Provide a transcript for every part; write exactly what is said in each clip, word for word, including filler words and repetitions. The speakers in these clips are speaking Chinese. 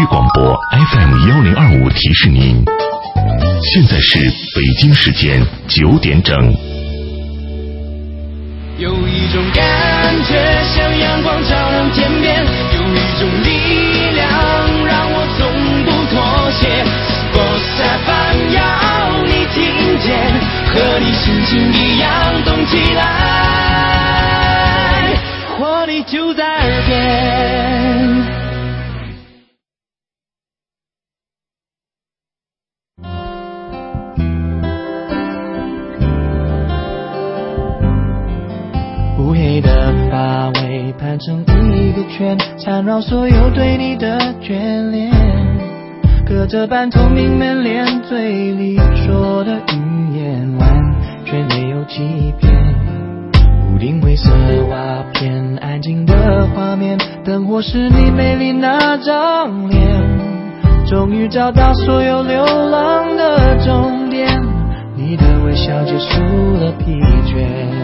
广播 F M 一零二五提示您，现在是北京时间九点整。 有一种感觉像阳光照亮天边，有一种力量让我从不妥协。Boss F M 要你听见，和你心情一样动起来，活力就在耳边。乌黑的发尾盘成一个圈，缠绕所有对你的眷恋，隔着半透明门帘，嘴里说的语言完全没有欺骗。屋顶灰色瓦片，安静的画面，灯火是你美丽那张脸，终于找到所有流浪的终点，你的微笑结束了疲倦。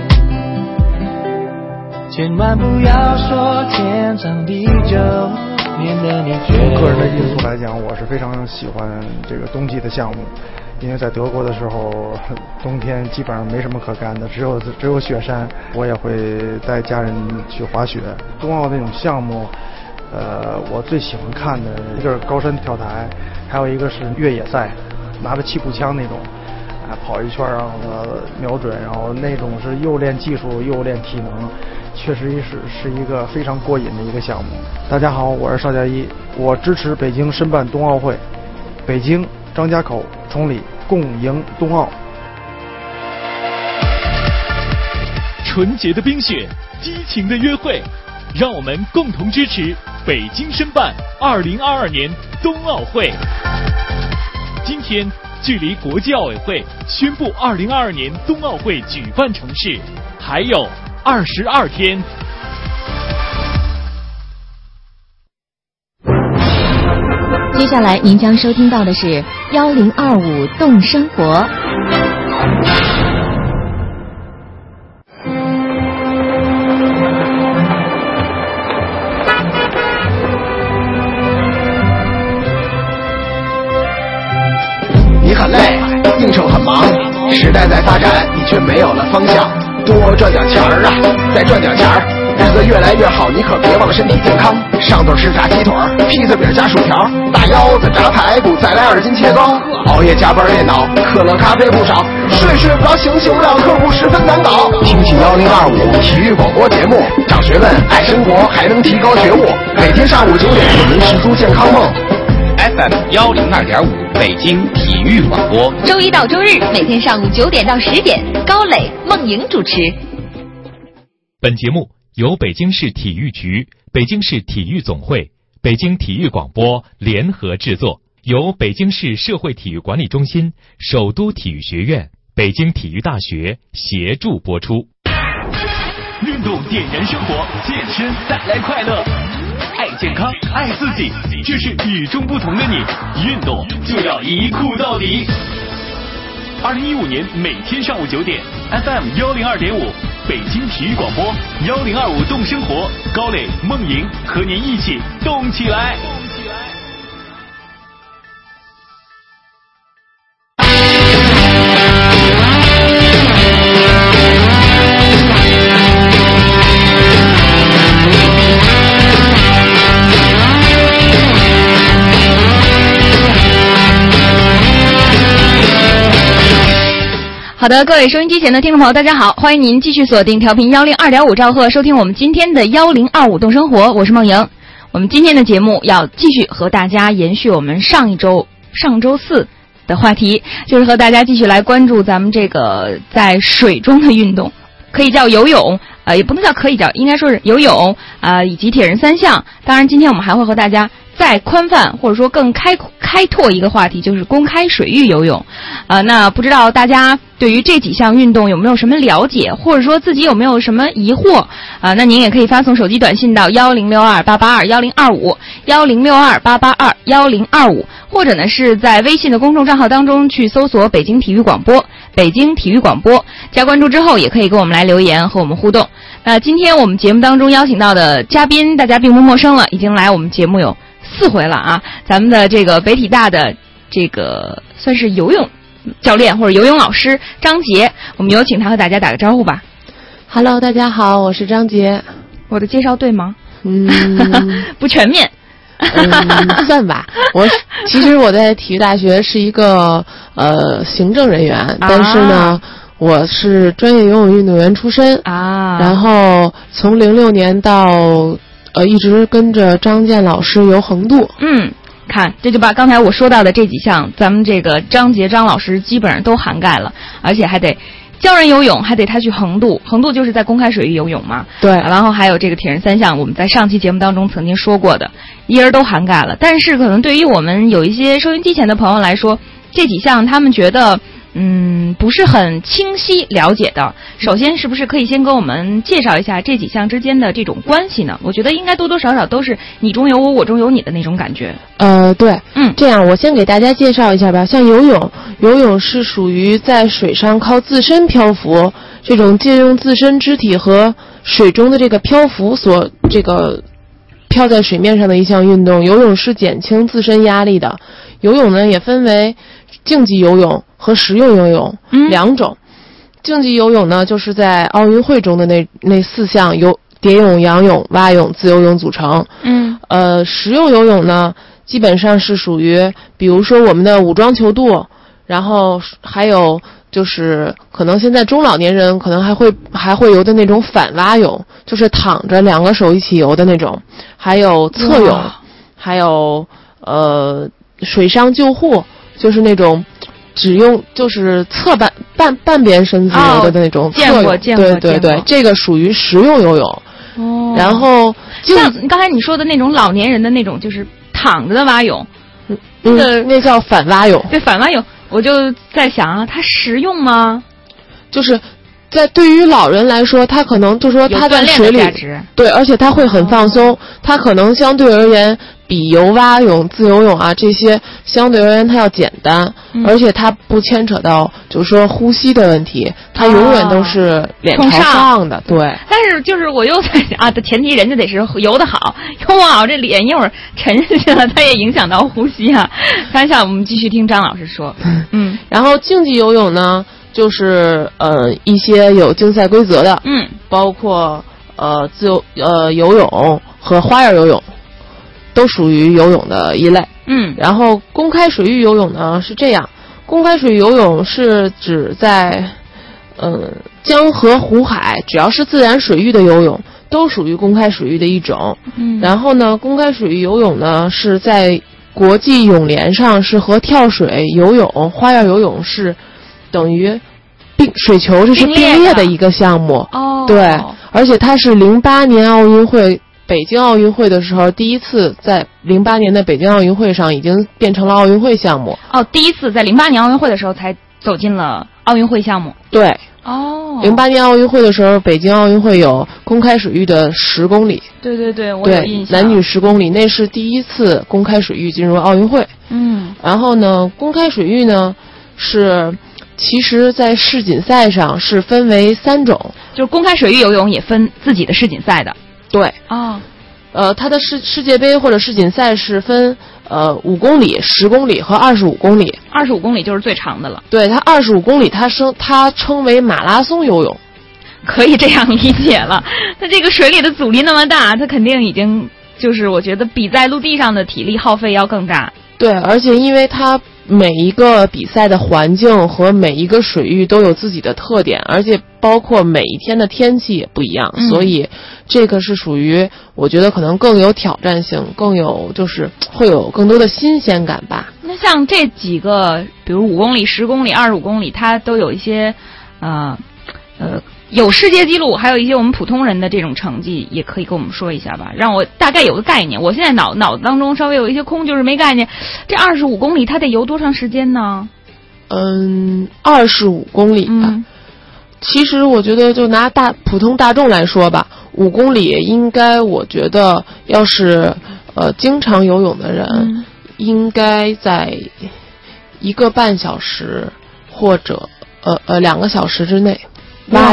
千万不要说天长地久，免得你觉得。 从个人的因素来讲，我是非常喜欢这个冬季的项目，因为在德国的时候，冬天基本上没什么可干的，只有只有雪山。我也会带家人去滑雪。冬奥那种项目，呃，我最喜欢看的一个是高山跳台，还有一个是越野赛，拿着气步枪那种。啊，跑一圈然后瞄准，然后那种是又练技术又练体能，确实是是一个非常过瘾的一个项目。大家好，我是邵佳一，我支持北京申办冬奥会，北京、张家口、崇礼共赢冬奥。 纯洁的冰雪，激情的约会，让我们共同支持北京申办二零二二年冬奥会。今天距离国际奥委会宣布二零二二年冬奥会举办城市还有二十二天。 接下来您将收听到的是幺零二五动生活。 你很累，应酬很忙，时代在发展，你却没有了方向。多赚点钱儿啊，再赚点钱儿，日子越来越好，你可别忘了身体健康。上顿是炸鸡腿，披萨饼加薯条，大腰子炸排骨，再来二斤切糕。熬夜加班电脑，可乐咖啡不少，睡睡不着醒醒不了，客户十分难搞。听起幺零二五体育广播节目，长学问，爱生活，还能提高觉悟。每天上午九点，给您实足健康梦。 F M 幺零二点五，北京体育广播， 周一到周日每天上午九点到十点，高磊、孟莹主持。 本节目由北京市体育局、北京市体育总会、北京体育广播联合制作，由北京市社会体育管理中心、首都体育学院、北京体育大学协助播出。运动点燃生活，健身带来快乐。爱健康，爱自己，这是与众不同的你。运动就要一酷到底。二零一五年每天上午九点 ，F M 幺零二点五，北京体育广播幺零二五动生活，高磊、孟莹和您一起动起来。 好的，各位收音机前的听众朋友，大家好，欢迎您继续锁定调频幺零二点五兆赫，收听我们今天的幺零二五动生活，我是孟莹。我们今天的节目要继续和大家延续我们上一周上周四的话题，就是和大家继续来关注咱们这个在水中的运动，可以叫游泳，呃，也不能叫可以叫，应该说是游泳啊、呃，以及铁人三项。当然，今天我们还会和大家再宽泛或者说更开开拓一个话题，就是公开水域游泳。呃，那不知道大家对于这几项运动有没有什么了解，或者说自己有没有什么疑惑啊、呃？那您也可以发送手机短信到幺零六二八八二幺零二五幺零六二八八二幺零二五，或者呢是在微信的公众账号当中去搜索北京体育广播，北京体育广播，加关注之后也可以跟我们来留言和我们互动。那今天我们节目当中邀请到的嘉宾，大家并不陌生了，已经来我们节目有四回了啊，咱们的这个北体大的这个算是游泳教练或者游泳老师张杰，我们有请他和大家打个招呼吧。 Hello， 大家好，我是张杰。 我的介绍对吗？ 嗯， 不全面。 嗯，算吧。我其实我在体育大学是一个呃行政人员，啊、但是呢，我是专业游泳运动员出身啊。 然后从零六年到呃一直跟着张健老师游横渡。 嗯，看这就把刚才我说到的这几项，咱们这个张杰张老师基本上都涵盖了，而且还得教人游泳，还得他去横渡，横渡就是在公开水域游泳嘛。 对， 然后还有这个铁人三项，我们在上期节目当中曾经说过的，一人都涵盖了。但是可能对于我们有一些收音机前的朋友来说，这几项他们觉得嗯不是很清晰了解的。首先是不是可以先跟我们介绍一下这几项之间的这种关系呢？我觉得应该多多少少都是你中有我，我中有你的那种感觉。 呃，对， 嗯， 这样我先给大家介绍一下吧。像游泳，游泳是属于在水上靠自身漂浮，这种借用自身肢体和水中的这个漂浮所这个漂在水面上的一项运动。游泳是减轻自身压力的。游泳呢也分为竞技游泳和实用游泳、嗯、两种。竞技游泳呢就是在奥运会中的那那四项游蝶泳、仰泳、蛙泳、自由泳组成。 嗯， 呃，实用游泳呢基本上是属于比如说我们的武装泅渡，然后还有就是可能现在中老年人可能还会还会游的那种反蛙泳，就是躺着两个手一起游的那种，还有侧泳，还有呃水上救护，就是那种只用就是侧半半半边身子游的那种侧泳、 哦、见过见过对对对，这个属于实用游泳。 哦， 然后像刚才你说的那种老年人的那种就是躺着的蛙泳， 嗯，那那叫反蛙泳。 对，反蛙泳，我就在想啊，它实用吗？ 就是在对于老人来说，他可能就说他在水里，对，而且他会很放松，哦、他可能相对而言比游蛙泳、自由泳啊这些相对而言它要简单、嗯，而且它不牵扯到就是说呼吸的问题，它永远都是脸朝上的，对。 但是就是我又在想啊，的前提人家得是游得好，游不好这脸一会儿沉下去了，它也影响到呼吸啊。看一下，我们继续听张老师说，嗯， 然后竞技游泳呢，就是呃一些有竞赛规则的， 嗯， 包括呃自由呃游泳和花样游泳。都属于游泳的一类， 嗯， 然后公开水域游泳呢是这样，公开水域游泳是指在，呃，江河湖海，只要是自然水域的游泳，都属于公开水域的一种， 嗯， 然后呢，公开水域游泳呢是在国际泳联上是和跳水、游泳、花样游泳是等于并水球，这是并列的一个项目， 哦， 对，而且它是零八年奥运会。北京奥运会的时候，第一次在零八年的北京奥运会上已经变成了奥运会项目。 哦，第一次在零八年奥运会的时候才走进了奥运会项目。 对。 哦。 零八年奥运会的时候，北京奥运会有公开水域的十公里。 对对对，我有印象。 男女十公里，那是第一次公开水域进入奥运会。 嗯。 然后呢，公开水域呢是。其实在世锦赛上是分为三种， 就是公开水域游泳也分自己的世锦赛的。 对， 哦， 呃，它的世世界杯或者世锦赛是分呃五公里、十公里和二十五公里。 二十五公里就是最长的了。 对，它二十五公里，它称它称为马拉松游泳， 可以这样理解了。它这个水里的阻力那么大，它肯定已经就是我觉得比在陆地上的体力耗费要更大。 对，而且因为它每一个比赛的环境和每一个水域都有自己的特点，而且包括每一天的天气也不一样、嗯、所以这个是属于我觉得可能更有挑战性，更有就是会有更多的新鲜感吧。 那像这几个比如五公里、十公里、二十五公里，它都有一些呃呃有世界纪录，还有一些我们普通人的这种成绩，也可以跟我们说一下吧，让我大概有个概念。我现在脑脑子当中稍微有一些空，就是没概念。这二十五公里它得游多长时间呢？ 嗯，二十五公里吧、嗯。其实我觉得就拿大普通大众来说吧，五公里应该我觉得要是呃经常游泳的人、嗯，应该在一个半小时或者呃呃两个小时之内蛙泳。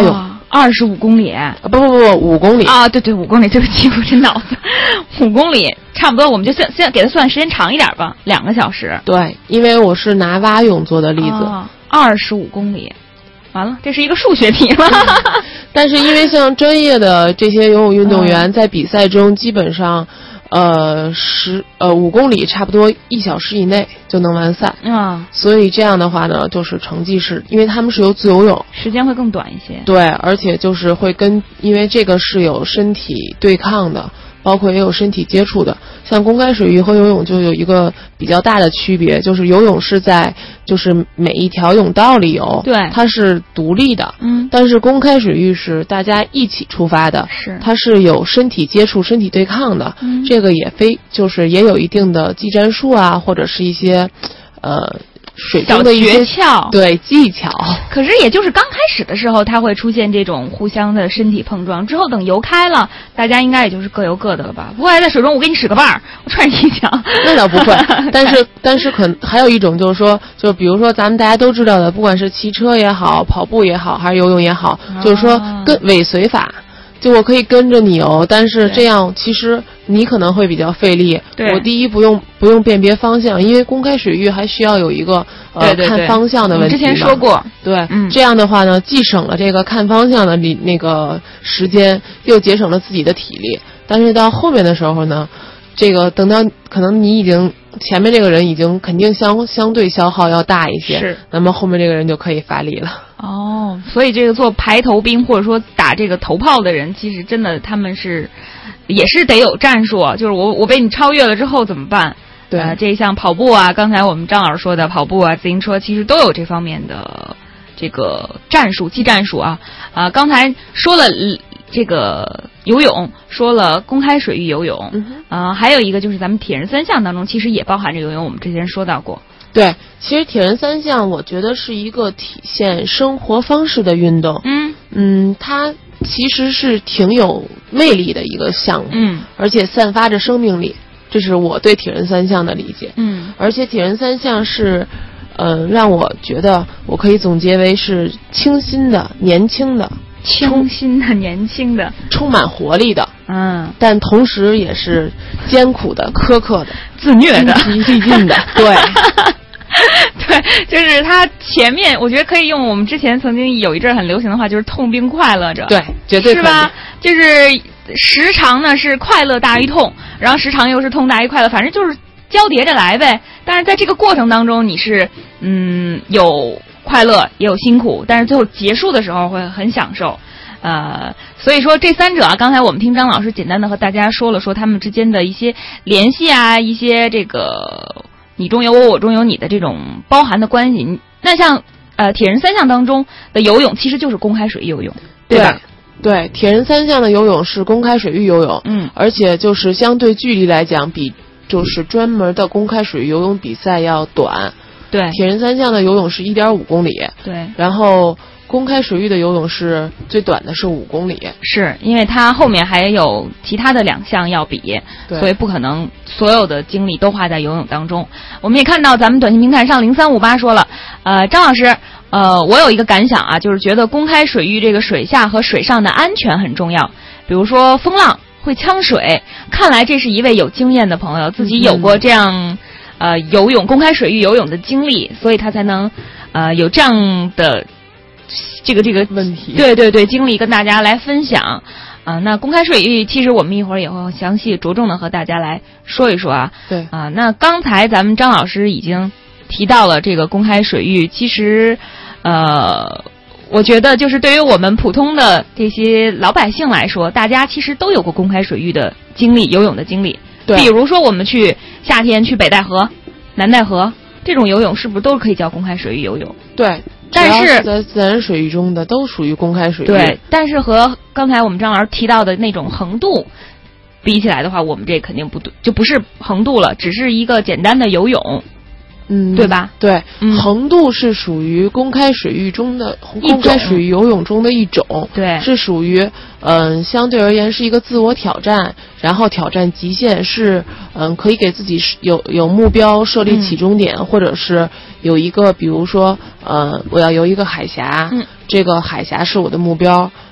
二十五公里啊，不不不，五公里啊，对对，五公里，对不起，我这脑子，五公里差不多，我们就算先给它算时间长一点吧，两个小时。 对，因为我是拿蛙泳做的例子， 二十五公里，完了，这是一个数学题了。 但是因为像专业的这些游泳运动员在比赛中基本上。呃，十呃五公里差不多一小时以内就能完赛啊、嗯， 所以这样的话呢，就是成绩是因为他们是有自由泳， 时间会更短一些。 对，而且就是会跟，因为这个是有身体对抗的，包括也有身体接触的。像公开水域和游泳就有一个比较大的区别，就是游泳是在就是每一条泳道里游， 对， 它是独立的， 嗯， 但是公开水域是大家一起出发的， 是， 它是有身体接触、身体对抗的， 嗯， 这个也非就是也有一定的技战术啊，或者是一些呃。水中的一些诀窍， 对技巧。 可是也就是刚开始的时候，它会出现这种互相的身体碰撞，之后等游开了，大家应该也就是各游各的了吧？不会在水中我给你使个绊儿，我踹你一脚， 那倒不会。但是但是可还有一种就是说，就比如说咱们大家都知道的，不管是骑车也好，跑步也好，还是游泳也好， 哦、 就是说跟尾随法。就我可以跟着你游，但是这样其实你可能会比较费力。我第一不用不用辨别方向，因为公开水域还需要有一个呃对对对看方向的问题。 之前说过， 对， 嗯， 这样的话呢，既省了这个看方向的里那个时间，又节省了自己的体力。但是到后面的时候呢，这个等到可能你已经前面这个人已经肯定相相对消耗要大一些， 是， 那么后面这个人就可以发力了。 哦，所以这个做排头兵或者说打这个头炮的人，其实真的他们是也是得有战术，就是我我被你超越了之后怎么办？ 对， 呃，这像跑步啊，刚才我们张老师说的跑步啊、自行车，其实都有这方面的这个战术、技战术啊。啊、呃，刚才说了这个游泳，说了公开水域游泳， 嗯啊、呃，还有一个就是咱们铁人三项当中，其实也包含着游泳，我们之前说到过。 对，其实铁人三项我觉得是一个体现生活方式的运动。 嗯嗯，它其实是挺有魅力的一个项目。 嗯， 而且散发着生命力，这是我对铁人三项的理解。 嗯， 而且铁人三项是，呃，让我觉得我可以总结为是清新的、年轻的、 清新的、年轻的、 充满活力的。 嗯， 但同时也是艰苦的、苛刻的、 自虐的、 精疲力尽的。对。 对，就是他前面，我觉得可以用我们之前曾经有一阵很流行的话，就是痛并快乐着。 对，绝对是吧？就是时常呢是快乐大于痛，然后时常又是痛大于快乐，反正就是交叠着来呗。但是在这个过程当中，你是嗯有快乐也有辛苦，但是最后结束的时候会很享受。呃，所以说这三者啊，刚才我们听张老师简单的和大家说了说他们之间的一些联系啊，一些这个。你中有我，我中有你的这种包含的关系。那像呃铁人三项当中的游泳，其实就是公开水域游泳，对吧？ 对，对，铁人三项的游泳是公开水域游泳， 嗯， 而且就是相对距离来讲，比就是专门的公开水域游泳比赛要短。 对， 铁人三项的游泳是一点五公里， 对， 然后公开水域的游泳是最短的是五公里， 是因为它后面还有其他的两项要比，所以不可能所有的精力都花在游泳当中。我们也看到咱们短信平台上零三五八说了，呃，张老师，呃，我有一个感想啊，就是觉得公开水域这个水下和水上的安全很重要，比如说风浪会呛水，看来这是一位有经验的朋友，自己有过这样、嗯、呃游泳公开水域游泳的经历，所以他才能呃有这样的。这个这个问题， 对对对，经历跟大家来分享啊、呃。那公开水域，其实我们一会儿也会详细着重的和大家来说一说啊。 对啊、呃，那刚才咱们张老师已经提到了这个公开水域，其实呃，我觉得就是对于我们普通的这些老百姓来说，大家其实都有过公开水域的经历，游泳的经历。 对， 比如说我们去夏天去北戴河、南戴河这种游泳，是不是都可以叫公开水域游泳？ 对。 但是在自然水域中的都属于公开水域。 对，但是和刚才我们张老师提到的那种横渡比起来的话，我们这肯定不对，就不是横渡了，只是一个简单的游泳， 嗯， 对吧？ 对， 嗯、 横渡是属于公开水域中的公开水域游泳中的一种， 对， 是属于嗯、呃、相对而言是一个自我挑战，然后挑战极限，是嗯、呃、可以给自己有有目标设立起终点、嗯，或者是有一个比如说呃我要游一个海峡， 嗯， 这个海峡是我的目标。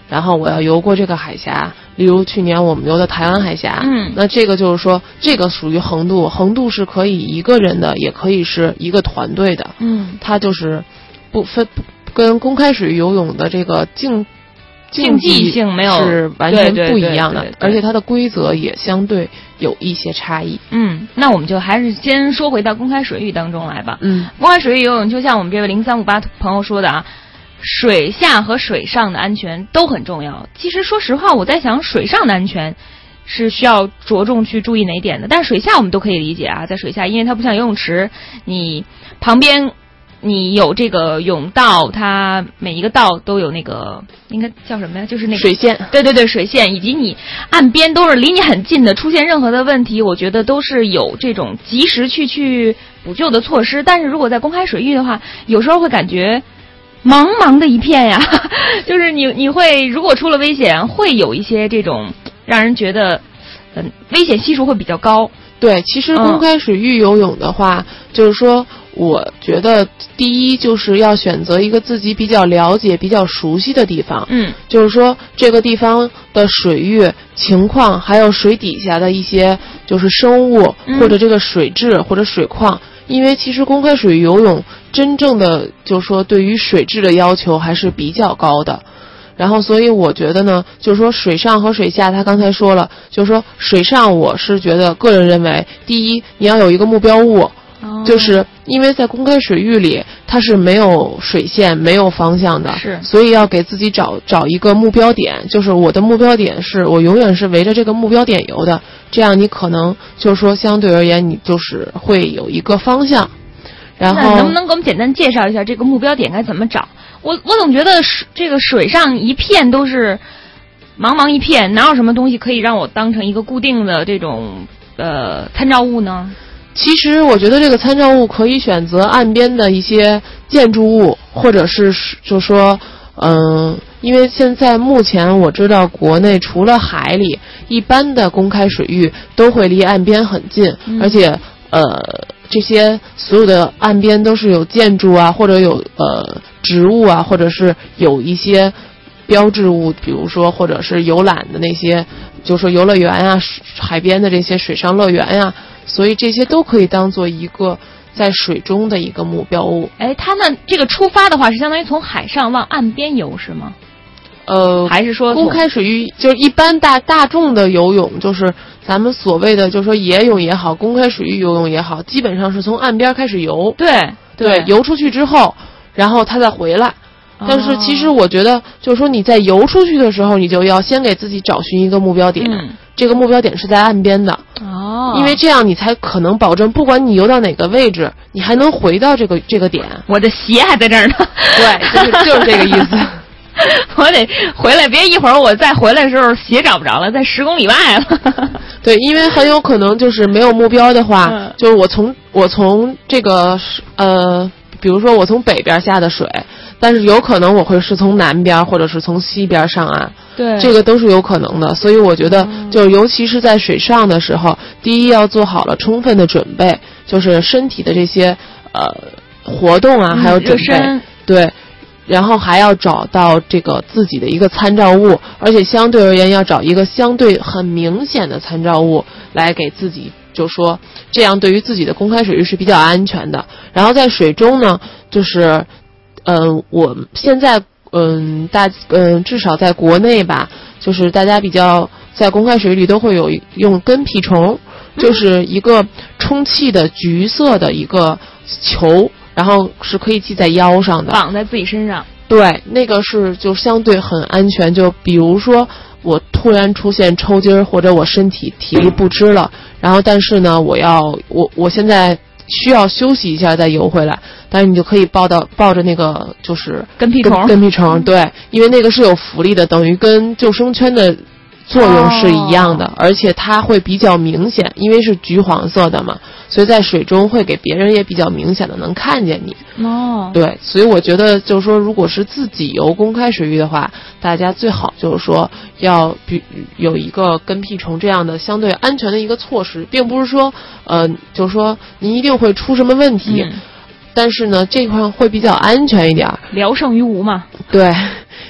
然后我要游过这个海峡，例如去年我们游的台湾海峡， 嗯， 那这个就是说这个属于横渡，横渡是可以一个人的，也可以是一个团队的， 嗯， 它就是不分跟公开水域游泳的这个竞竞技性没有是完全不一样的， 对对对对对， 而且它的规则也相对有一些差异。 嗯，那我们就还是先说回到公开水域当中来吧。 嗯， 公开水域游泳就像我们这位零三五八朋友说的啊，水下和水上的安全都很重要。其实说实话，我在想水上的安全是需要着重去注意哪一点的，但是水下我们都可以理解啊，在水下因为它不像游泳池，你旁边你有这个泳道，它每一个道都有那个应该叫什么呀？就是那个水线。 对对对，水线，以及你岸边都是离你很近的，出现任何的问题，我觉得都是有这种及时去去补救的措施。但是如果在公开水域的话，有时候会感觉茫茫的一片呀，就是你你会如果出了危险，会有一些这种让人觉得嗯危险系数会比较高。 对，其实公开水域游泳的话，嗯、就是说我觉得第一就是要选择一个自己比较了解、比较熟悉的地方。 嗯， 就是说这个地方的水域情况，还有水底下的一些就是生物、嗯、或者这个水质或者水况。因为其实公开水域游泳真正的就是说对于水质的要求还是比较高的。然后所以我觉得呢，就是说水上和水下，他刚才说了，就是说水上我是觉得个人认为，第一你要有一个目标物，哦、就是因为在公开水域里它是没有水线没有方向的， 是， 所以要给自己找找一个目标点，就是我的目标点是我永远是围着这个目标点游的，这样你可能就是说相对而言你就是会有一个方向。然后那能不能给我们简单介绍一下这个目标点该怎么找？我我总觉得水这个水上一片都是茫茫一片，哪有什么东西可以让我当成一个固定的这种呃参照物呢？ 其实我觉得这个参照物可以选择岸边的一些建筑物，或者是就说嗯、呃，因为现在目前我知道国内除了海里，一般的公开水域都会离岸边很近，嗯、而且呃这些所有的岸边都是有建筑啊，或者有呃植物啊，或者是有一些标志物，比如说或者是游览的那些，就是说游乐园啊，海边的这些水上乐园呀、啊，所以这些都可以当做一个在水中的一个目标物。 哎，它那这个出发的话是相当于从海上往岸边游是吗？ 呃， 还是说公开水域就是一般大大众的游泳，就是咱们所谓的就是说野泳也好，公开水域游泳也好，基本上是从岸边开始游。 对对, 对，游出去之后，然后他再回来。但是其实我觉得，就是说你在游出去的时候，你就要先给自己找寻一个目标点，嗯、这个目标点是在岸边的。 哦， 因为这样你才可能保证，不管你游到哪个位置，你还能回到这个这个点。 我的鞋还在这儿呢。 对，就是就是这个意思。 我得回来，别一会儿我再回来的时候鞋找不着了，在十公里外了。 对，因为很有可能就是没有目标的话， 嗯、 就是我从我从这个呃，比如说我从北边下的水，但是有可能我会是从南边或者是从西边上岸。 对， 这个都是有可能的。所以我觉得，就尤其是在水上的时候，嗯、第一要做好了充分的准备，就是身体的这些呃活动啊， 嗯、 还有准备。对。然后还要找到这个自己的一个参照物，而且相对而言要找一个相对很明显的参照物来给自己，就说这样对于自己的公开水域是比较安全的。然后在水中呢，就是嗯、呃，我现在嗯大嗯、呃、至少在国内吧，就是大家比较在公开水域里都会有用跟屁虫，就是一个充气的橘色的一个球。然后是可以系在腰上的， 绑在自己身上。 对，那个是就相对很安全。就比如说我突然出现抽筋儿，或者我身体体力不支了，然后但是呢，我要我我现在需要休息一下再游回来，但是你就可以抱到抱着那个就是跟屁虫， 跟屁虫，对，因为那个是有浮力的，等于跟救生圈的作用是一样的，哦、而且它会比较明显，因为是橘黄色的嘛，所以在水中会给别人也比较明显的能看见你。 哦， 对，所以我觉得就是说，如果是自己游公开水域的话，大家最好就是说要比有一个跟屁虫这样的相对安全的一个措施，并不是说呃，就是说您一定会出什么问题。嗯，但是呢，这块会比较安全一点， 聊胜于无嘛。 对，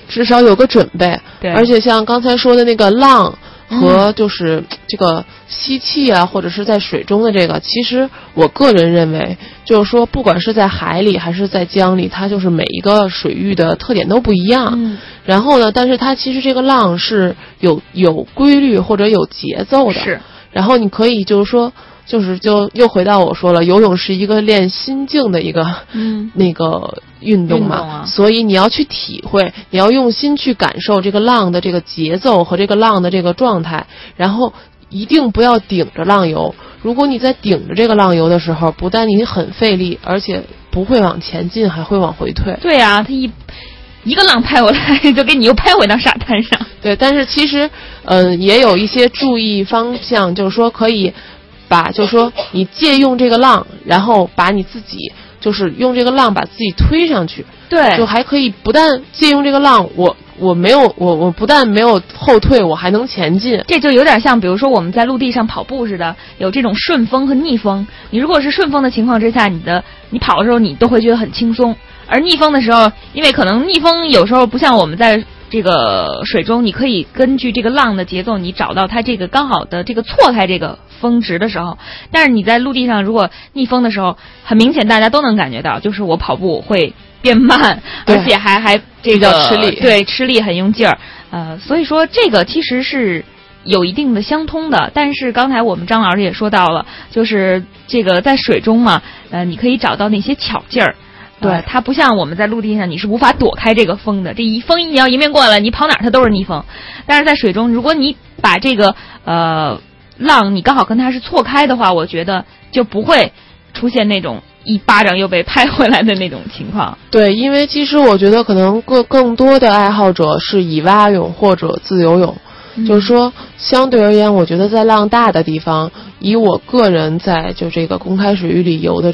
至少有个准备。 对， 而且像刚才说的那个浪和就是这个吸气啊，或者是在水中的这个，其实我个人认为，就是说不管是在海里还是在江里，它就是每一个水域的特点都不一样。 嗯， 然后呢，但是它其实这个浪是有有规律或者有节奏的。 是。 然后你可以就是说。就是就又回到我说了，游泳是一个练心境的一个嗯那个运动嘛， 啊、 所以你要去体会，你要用心去感受这个浪的这个节奏和这个浪的这个状态，然后一定不要顶着浪游。如果你在顶着这个浪游的时候，不但你很费力，而且不会往前进，还会往回退。 对啊，它一一个浪拍过来，就给你又拍回到沙滩上。 对，但是其实嗯、呃、也有一些注意方向，就是说可以。把就是说你借用这个浪，然后把你自己就是用这个浪把自己推上去。 对， 就还可以不但借用这个浪，我我没有我我不但没有后退，我还能前进。 这就有点像比如说我们在陆地上跑步似的，有这种顺风和逆风。你如果是顺风的情况之下，你的你跑的时候你都会觉得很轻松，而逆风的时候，因为可能逆风有时候不像我们在这个水中，你可以根据这个浪的节奏，你找到它这个刚好的这个错开这个峰值的时候。但是你在陆地上如果逆风的时候，很明显大家都能感觉到，就是我跑步会变慢，而且还还这个吃力， 对，吃力很用劲儿。呃，所以说这个其实是有一定的相通的。但是刚才我们张老师也说到了，就是这个在水中嘛，呃，你可以找到那些巧劲儿。对、呃，它不像我们在陆地上，你是无法躲开这个风的。这一风你要迎面过来，你跑哪儿它都是逆风。但是在水中，如果你把这个呃浪你刚好跟它是错开的话，我觉得就不会出现那种一巴掌又被拍回来的那种情况。 对，因为其实我觉得可能更更多的爱好者是以蛙泳或者自由泳。嗯、就是说相对而言，我觉得在浪大的地方，以我个人在就这个公开水域里游的